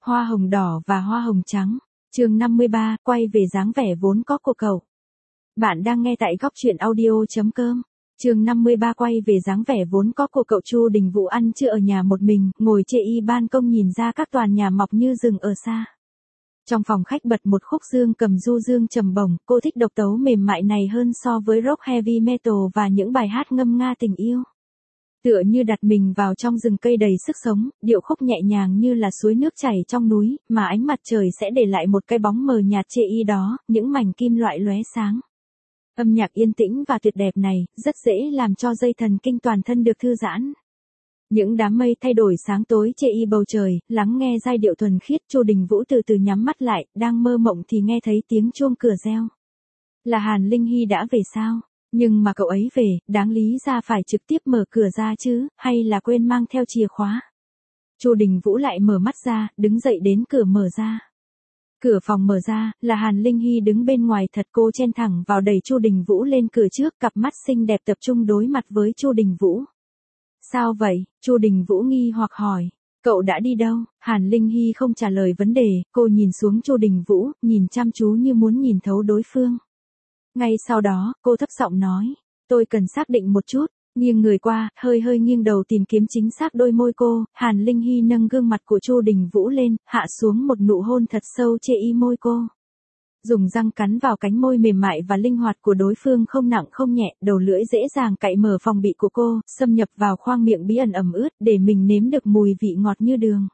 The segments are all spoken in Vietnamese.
Hoa hồng đỏ và hoa hồng trắng. Chương 53, quay về dáng vẻ vốn có của cậu. Bạn đang nghe tại góc truyện audio.com. Chương 53, quay về dáng vẻ vốn có của cậu. Chu Đình Vũ ăn trưa ở nhà một mình, ngồi chê y ban công nhìn ra các toàn nhà mọc như rừng ở xa. Trong phòng khách bật một khúc dương cầm du dương trầm bổng, cô thích độc tấu mềm mại này hơn so với rock heavy metal và những bài hát ngâm nga tình yêu. Tựa như đặt mình vào trong rừng cây đầy sức sống, điệu khúc nhẹ nhàng như là suối nước chảy trong núi, mà ánh mặt trời sẽ để lại một cái bóng mờ nhạt chê y đó, những mảnh kim loại lóe sáng. Âm nhạc yên tĩnh và tuyệt đẹp này, rất dễ làm cho dây thần kinh toàn thân được thư giãn. Những đám mây thay đổi sáng tối chê y bầu trời, lắng nghe giai điệu thuần khiết. Chu Đình Vũ từ từ nhắm mắt lại, đang mơ mộng thì nghe thấy tiếng chuông cửa reo. Là Hàn Linh Hy đã về sao? Nhưng mà cậu ấy về, đáng lý ra phải trực tiếp mở cửa ra chứ, hay là quên mang theo chìa khóa? Chu Đình Vũ lại mở mắt ra, đứng dậy đến cửa mở ra. Cửa phòng mở ra, là Hàn Linh Hy đứng bên ngoài thật, cô chen thẳng vào đẩy Chu Đình Vũ lên cửa trước, cặp mắt xinh đẹp tập trung đối mặt với Chu Đình Vũ. Sao vậy? Chu Đình Vũ nghi hoặc hỏi. Cậu đã đi đâu? Hàn Linh Hy không trả lời vấn đề, cô nhìn xuống Chu Đình Vũ, nhìn chăm chú như muốn nhìn thấu đối phương. Ngay sau đó, cô thấp giọng nói, tôi cần xác định một chút, nghiêng người qua, hơi nghiêng đầu tìm kiếm chính xác đôi môi cô. Hàn Linh Hy nâng gương mặt của Chu Đình Vũ lên, hạ xuống một nụ hôn thật sâu chê y môi cô. Dùng răng cắn vào cánh môi mềm mại và linh hoạt của đối phương, không nặng không nhẹ, đầu lưỡi dễ dàng cạy mở phòng bị của cô, xâm nhập vào khoang miệng bí ẩn ẩm ướt để mình nếm được mùi vị ngọt như đường.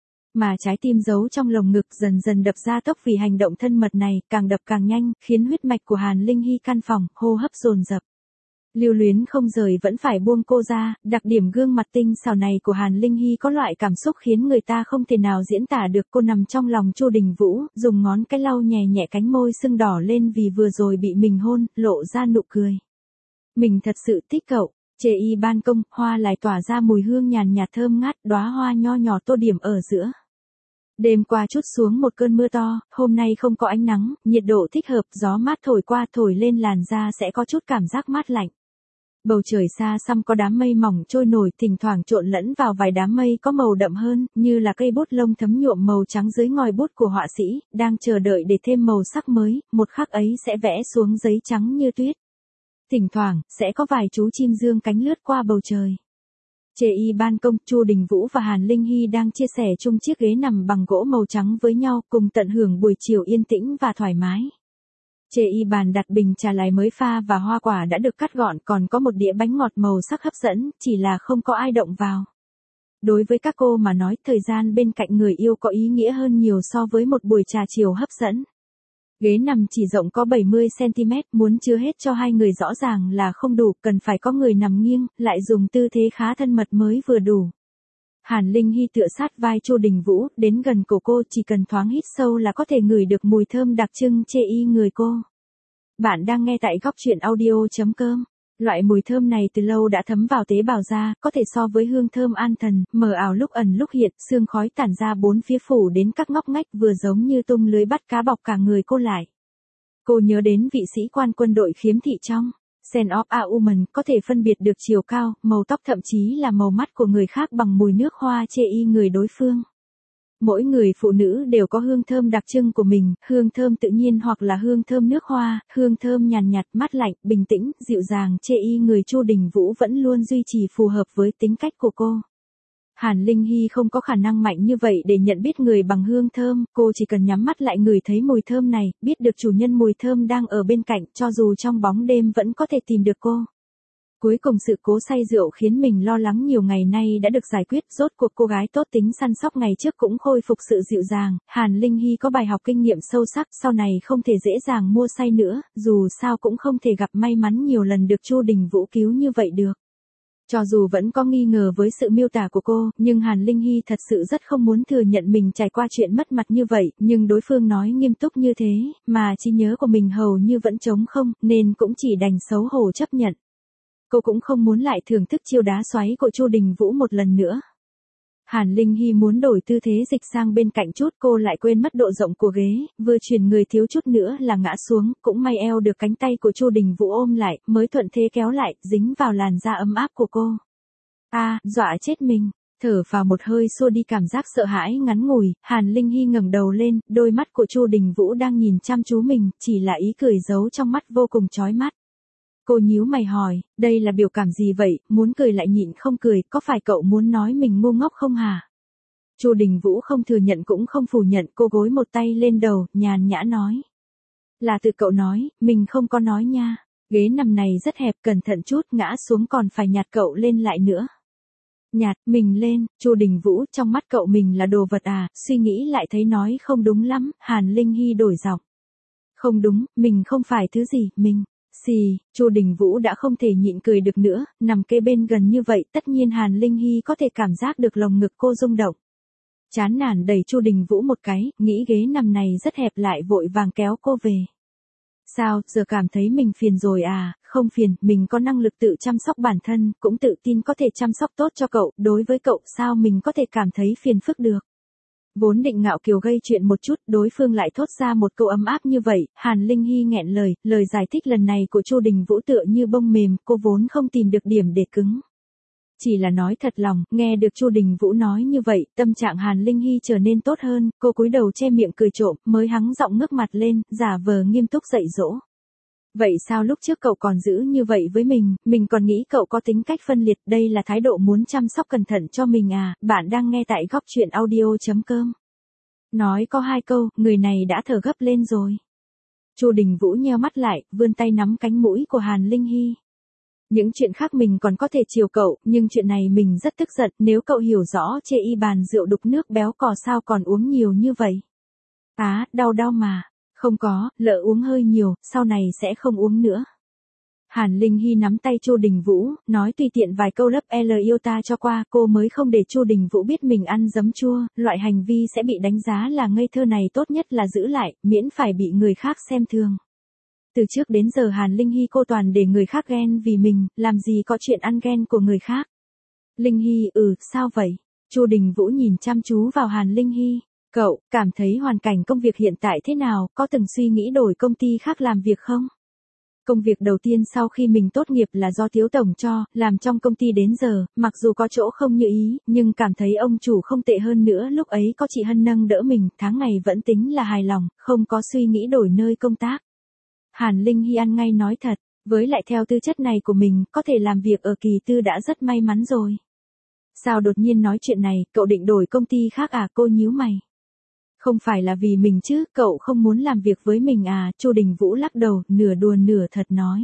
Mà trái tim giấu trong lồng ngực dần dần đập ra tốc vì hành động thân mật này, càng đập càng nhanh, khiến huyết mạch của Hàn Linh Hy căn phòng, hô hấp dồn dập. Lưu luyến không rời vẫn phải buông cô ra. Đặc điểm gương mặt tinh xảo này của Hàn Linh Hy có loại cảm xúc khiến người ta không thể nào diễn tả được. Cô nằm trong lòng Chu Đình Vũ, dùng ngón cái lau nhẹ nhẹ cánh môi sưng đỏ lên vì vừa rồi bị mình hôn, lộ ra nụ cười. Mình thật sự thích cậu. Chê y ban công, hoa lại tỏa ra mùi hương nhàn nhạt thơm ngát, đóa hoa nho nhỏ tô điểm ở giữa. Đêm qua trút xuống một cơn mưa to, hôm nay không có ánh nắng, nhiệt độ thích hợp, gió mát thổi qua thổi lên làn da sẽ có chút cảm giác mát lạnh. Bầu trời xa xăm có đám mây mỏng trôi nổi, thỉnh thoảng trộn lẫn vào vài đám mây có màu đậm hơn, như là cây bút lông thấm nhuộm màu trắng dưới ngòi bút của họa sĩ, đang chờ đợi để thêm màu sắc mới, một khắc ấy sẽ vẽ xuống giấy trắng như tuyết. Thỉnh thoảng, sẽ có vài chú chim dương cánh lướt qua bầu trời. Chê y ban công, Chu Đình Vũ và Hàn Linh Hy đang chia sẻ chung chiếc ghế nằm bằng gỗ màu trắng với nhau, cùng tận hưởng buổi chiều yên tĩnh và thoải mái. Chê y bàn đặt bình trà lái mới pha và hoa quả đã được cắt gọn, còn có một đĩa bánh ngọt màu sắc hấp dẫn, chỉ là không có ai động vào. Đối với các cô mà nói, thời gian bên cạnh người yêu có ý nghĩa hơn nhiều so với một buổi trà chiều hấp dẫn. Ghế nằm chỉ rộng có 70cm, muốn chứa hết cho hai người rõ ràng là không đủ, cần phải có người nằm nghiêng, lại dùng tư thế khá thân mật mới vừa đủ. Hàn Linh Hy tựa sát vai Chu Đình Vũ, đến gần cổ cô, chỉ cần thoáng hít sâu là có thể ngửi được mùi thơm đặc trưng chê y người cô. Bạn đang nghe tại góc truyện audio.com. Loại mùi thơm này từ lâu đã thấm vào tế bào da, có thể so với hương thơm an thần, mờ ảo lúc ẩn lúc hiện, sương khói tản ra bốn phía phủ đến các ngóc ngách, vừa giống như tung lưới bắt cá bọc cả người cô lại. Cô nhớ đến vị sĩ quan quân đội khiếm thị trong Scent of a Woman, có thể phân biệt được chiều cao, màu tóc, thậm chí là màu mắt của người khác bằng mùi nước hoa chê y người đối phương. Mỗi người phụ nữ đều có hương thơm đặc trưng của mình, hương thơm tự nhiên hoặc là hương thơm nước hoa, hương thơm nhàn nhạt, mát lạnh, bình tĩnh, dịu dàng. Chê y người Chu Đình Vũ vẫn luôn duy trì phù hợp với tính cách của cô. Hàn Linh Hy không có khả năng mạnh như vậy để nhận biết người bằng hương thơm, cô chỉ cần nhắm mắt lại ngửi thấy mùi thơm này, biết được chủ nhân mùi thơm đang ở bên cạnh, cho dù trong bóng đêm vẫn có thể tìm được cô. Cuối cùng sự cố say rượu khiến mình lo lắng nhiều ngày nay đã được giải quyết, rốt cuộc cô gái tốt tính săn sóc ngày trước cũng khôi phục sự dịu dàng. Hàn Linh Hy có bài học kinh nghiệm sâu sắc, sau này không thể dễ dàng mua say nữa, dù sao cũng không thể gặp may mắn nhiều lần được Chu Đình Vũ cứu như vậy được. Cho dù vẫn có nghi ngờ với sự miêu tả của cô, nhưng Hàn Linh Hy thật sự rất không muốn thừa nhận mình trải qua chuyện mất mặt như vậy, nhưng đối phương nói nghiêm túc như thế, mà trí nhớ của mình hầu như vẫn trống không, nên cũng chỉ đành xấu hổ chấp nhận. Cô cũng không muốn lại thưởng thức chiêu đá xoáy của Chu Đình Vũ một lần nữa. Hàn Linh Hy muốn đổi tư thế dịch sang bên cạnh chút, cô lại quên mất độ rộng của ghế, vừa chuyển người thiếu chút nữa là ngã xuống, cũng may eo được cánh tay của Chu Đình Vũ ôm lại, mới thuận thế kéo lại, dính vào làn da ấm áp của cô. Dọa chết mình. Thở vào một hơi xua đi cảm giác sợ hãi ngắn ngủi, Hàn Linh Hy ngẩng đầu lên, đôi mắt của Chu Đình Vũ đang nhìn chăm chú mình, chỉ là ý cười giấu trong mắt vô cùng chói mắt. Cô nhíu mày hỏi, đây là biểu cảm gì vậy, muốn cười lại nhịn không cười, có phải cậu muốn nói mình ngu ngốc không hả? Chu Đình Vũ không thừa nhận cũng không phủ nhận, cô gối một tay lên đầu, nhàn nhã nói. Là từ cậu nói, mình không có nói nha. Ghế nằm này rất hẹp, cẩn thận chút, ngã xuống còn phải nhặt cậu lên lại nữa. Nhặt mình lên, Chu Đình Vũ, trong mắt cậu mình là đồ vật à, suy nghĩ lại thấy nói không đúng lắm, Hàn Linh Hy đổi giọng. Không đúng, mình không phải thứ gì, mình. Xì, Chu Đình Vũ đã không thể nhịn cười được nữa, nằm kế bên gần như vậy, tất nhiên Hàn Linh Hy có thể cảm giác được lồng ngực cô rung động. Chán nản đẩy Chu Đình Vũ một cái, nghĩ ghế nằm này rất hẹp lại vội vàng kéo cô về. Sao, giờ cảm thấy mình phiền rồi à, không phiền, mình có năng lực tự chăm sóc bản thân, cũng tự tin có thể chăm sóc tốt cho cậu, đối với cậu sao mình có thể cảm thấy phiền phức được. Vốn định ngạo kiều gây chuyện một chút, đối phương lại thốt ra một câu ấm áp như vậy, Hàn Linh Hy nghẹn lời giải thích lần này của Chu Đình Vũ tựa như bông mềm, cô vốn không tìm được điểm để cứng. Chỉ là nói thật lòng, nghe được Chu Đình Vũ nói như vậy, tâm trạng Hàn Linh Hy trở nên tốt hơn, cô cúi đầu che miệng cười trộm, mới hắng giọng ngước mặt lên, giả vờ nghiêm túc dạy dỗ. Vậy sao lúc trước cậu còn giữ như vậy với mình còn nghĩ cậu có tính cách phân liệt, đây là thái độ muốn chăm sóc cẩn thận cho mình à, bạn đang nghe tại góc truyện audio.com. Nói có 2 câu, người này đã thở gấp lên rồi. Chu Đình Vũ nheo mắt lại, vươn tay nắm cánh mũi của Hàn Linh Hy. Những chuyện khác mình còn có thể chiều cậu, nhưng chuyện này mình rất tức giận, nếu cậu hiểu rõ chê y bàn rượu đục nước béo cò sao còn uống nhiều như vậy. Đau mà. Không có, lỡ uống hơi nhiều, sau này sẽ không uống nữa. Hàn Linh Hy nắm tay Chu Đình Vũ, nói tùy tiện vài câu lấp L yêu ta cho qua, cô mới không để Chu Đình Vũ biết mình ăn giấm chua, loại hành vi sẽ bị đánh giá là ngây thơ này tốt nhất là giữ lại, miễn phải bị người khác xem thường. Từ trước đến giờ Hàn Linh Hy cô toàn để người khác ghen vì mình, làm gì có chuyện ăn ghen của người khác. Linh Hy, sao vậy? Chu Đình Vũ nhìn chăm chú vào Hàn Linh Hy. Cậu, cảm thấy hoàn cảnh công việc hiện tại thế nào, có từng suy nghĩ đổi công ty khác làm việc không? Công việc đầu tiên sau khi mình tốt nghiệp là do Tiếu Tổng cho, làm trong công ty đến giờ, mặc dù có chỗ không như ý, nhưng cảm thấy ông chủ không tệ hơn nữa, lúc ấy có chị Hân nâng đỡ mình, tháng ngày vẫn tính là hài lòng, không có suy nghĩ đổi nơi công tác. Hàn Linh Hy ăn ngay nói thật, với lại theo tư chất này của mình, có thể làm việc ở kỳ tư đã rất may mắn rồi. Sao đột nhiên nói chuyện này, cậu định đổi công ty khác à, cô nhíu mày. Không phải là vì mình chứ, cậu không muốn làm việc với mình à, Chu Đình Vũ lắc đầu, nửa đùa nửa thật nói.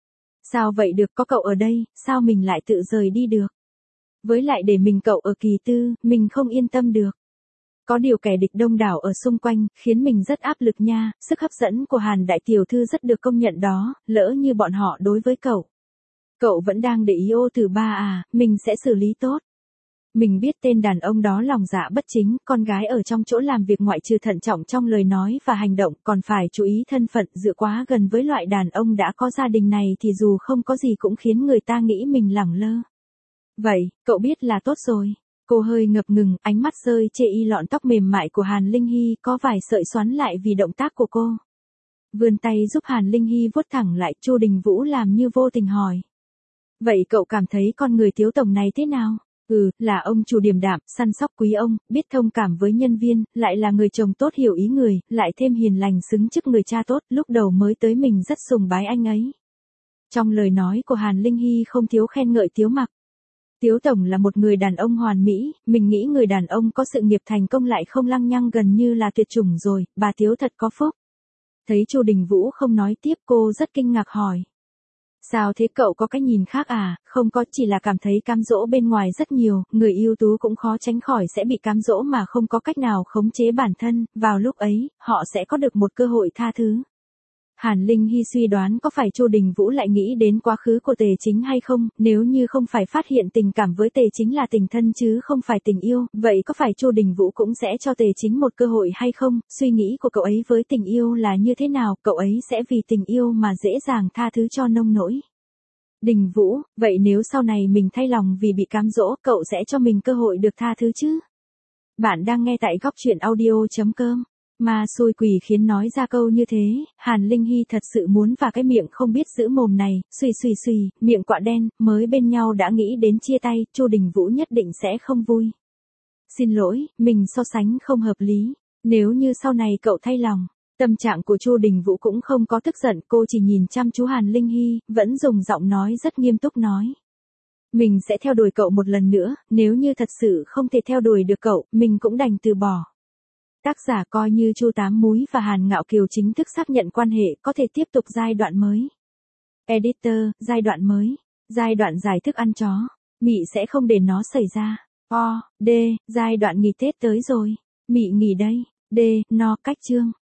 Sao vậy được, có cậu ở đây, sao mình lại tự rời đi được? Với lại để mình cậu ở kỳ tư, mình không yên tâm được. Có điều kẻ địch đông đảo ở xung quanh, khiến mình rất áp lực nha, sức hấp dẫn của Hàn đại tiểu thư rất được công nhận đó, lỡ như bọn họ đối với cậu. Cậu vẫn đang để ý ô từ ba à, mình sẽ xử lý tốt. Mình biết tên đàn ông đó lòng dạ bất chính, con gái ở trong chỗ làm việc ngoại trừ thận trọng trong lời nói và hành động, còn phải chú ý thân phận, dựa quá gần với loại đàn ông đã có gia đình này thì dù không có gì cũng khiến người ta nghĩ mình lẳng lơ. Vậy, cậu biết là tốt rồi. Cô hơi ngập ngừng, ánh mắt rơi chê y lọn tóc mềm mại của Hàn Linh Hy, có vài sợi xoắn lại vì động tác của cô. Vươn tay giúp Hàn Linh Hy vuốt thẳng lại, Chu Đình Vũ làm như vô tình hỏi. Vậy cậu cảm thấy con người Tiếu Tổng này thế nào? Là ông chủ điềm đạm, săn sóc quý ông, biết thông cảm với nhân viên, lại là người chồng tốt hiểu ý người, lại thêm hiền lành xứng chức người cha tốt, lúc đầu mới tới mình rất sùng bái anh ấy. Trong lời nói của Hàn Linh Hy không thiếu khen ngợi Tiếu Mặc. Tiếu Tổng là một người đàn ông hoàn mỹ, mình nghĩ người đàn ông có sự nghiệp thành công lại không lăng nhăng gần như là tuyệt chủng rồi, bà Tiếu thật có phúc. Thấy Chu Đình Vũ không nói tiếp, cô rất kinh ngạc hỏi. Sao thế, cậu có cái nhìn khác à? Không có, chỉ là cảm thấy cám dỗ bên ngoài rất nhiều, người ưu tú cũng khó tránh khỏi sẽ bị cám dỗ mà không có cách nào khống chế bản thân, vào lúc ấy, họ sẽ có được một cơ hội tha thứ. Hàn Linh Hy suy đoán có phải Chu Đình Vũ lại nghĩ đến quá khứ của Tề Chính hay không, nếu như không phải phát hiện tình cảm với Tề Chính là tình thân chứ không phải tình yêu, vậy có phải Chu Đình Vũ cũng sẽ cho Tề Chính một cơ hội hay không, suy nghĩ của cậu ấy với tình yêu là như thế nào, cậu ấy sẽ vì tình yêu mà dễ dàng tha thứ cho nông nỗi. Đình Vũ, vậy nếu sau này mình thay lòng vì bị cám dỗ, cậu sẽ cho mình cơ hội được tha thứ chứ? Bạn đang nghe tại góc truyện audio.com. Mà xui quỷ khiến nói ra câu như thế, Hàn Linh Hy thật sự muốn và cái miệng không biết giữ mồm này, xùy, miệng quạ đen, mới bên nhau đã nghĩ đến chia tay, Chu Đình Vũ nhất định sẽ không vui. Xin lỗi, mình so sánh không hợp lý, nếu như sau này cậu thay lòng. Tâm trạng của Chu Đình Vũ cũng không có tức giận, cô chỉ nhìn chăm chú Hàn Linh Hy, vẫn dùng giọng nói rất nghiêm túc nói. Mình sẽ theo đuổi cậu một lần nữa, nếu như thật sự không thể theo đuổi được cậu, mình cũng đành từ bỏ. Tác giả coi như Chu Tám Múi và Hàn Ngạo Kiều chính thức xác nhận quan hệ có thể tiếp tục giai đoạn mới. Editor, giai đoạn mới. Giai đoạn giải thức ăn chó. Mị sẽ không để nó xảy ra. O, D, giai đoạn nghỉ Tết tới rồi. Mị nghỉ đây. D, no, cách chương.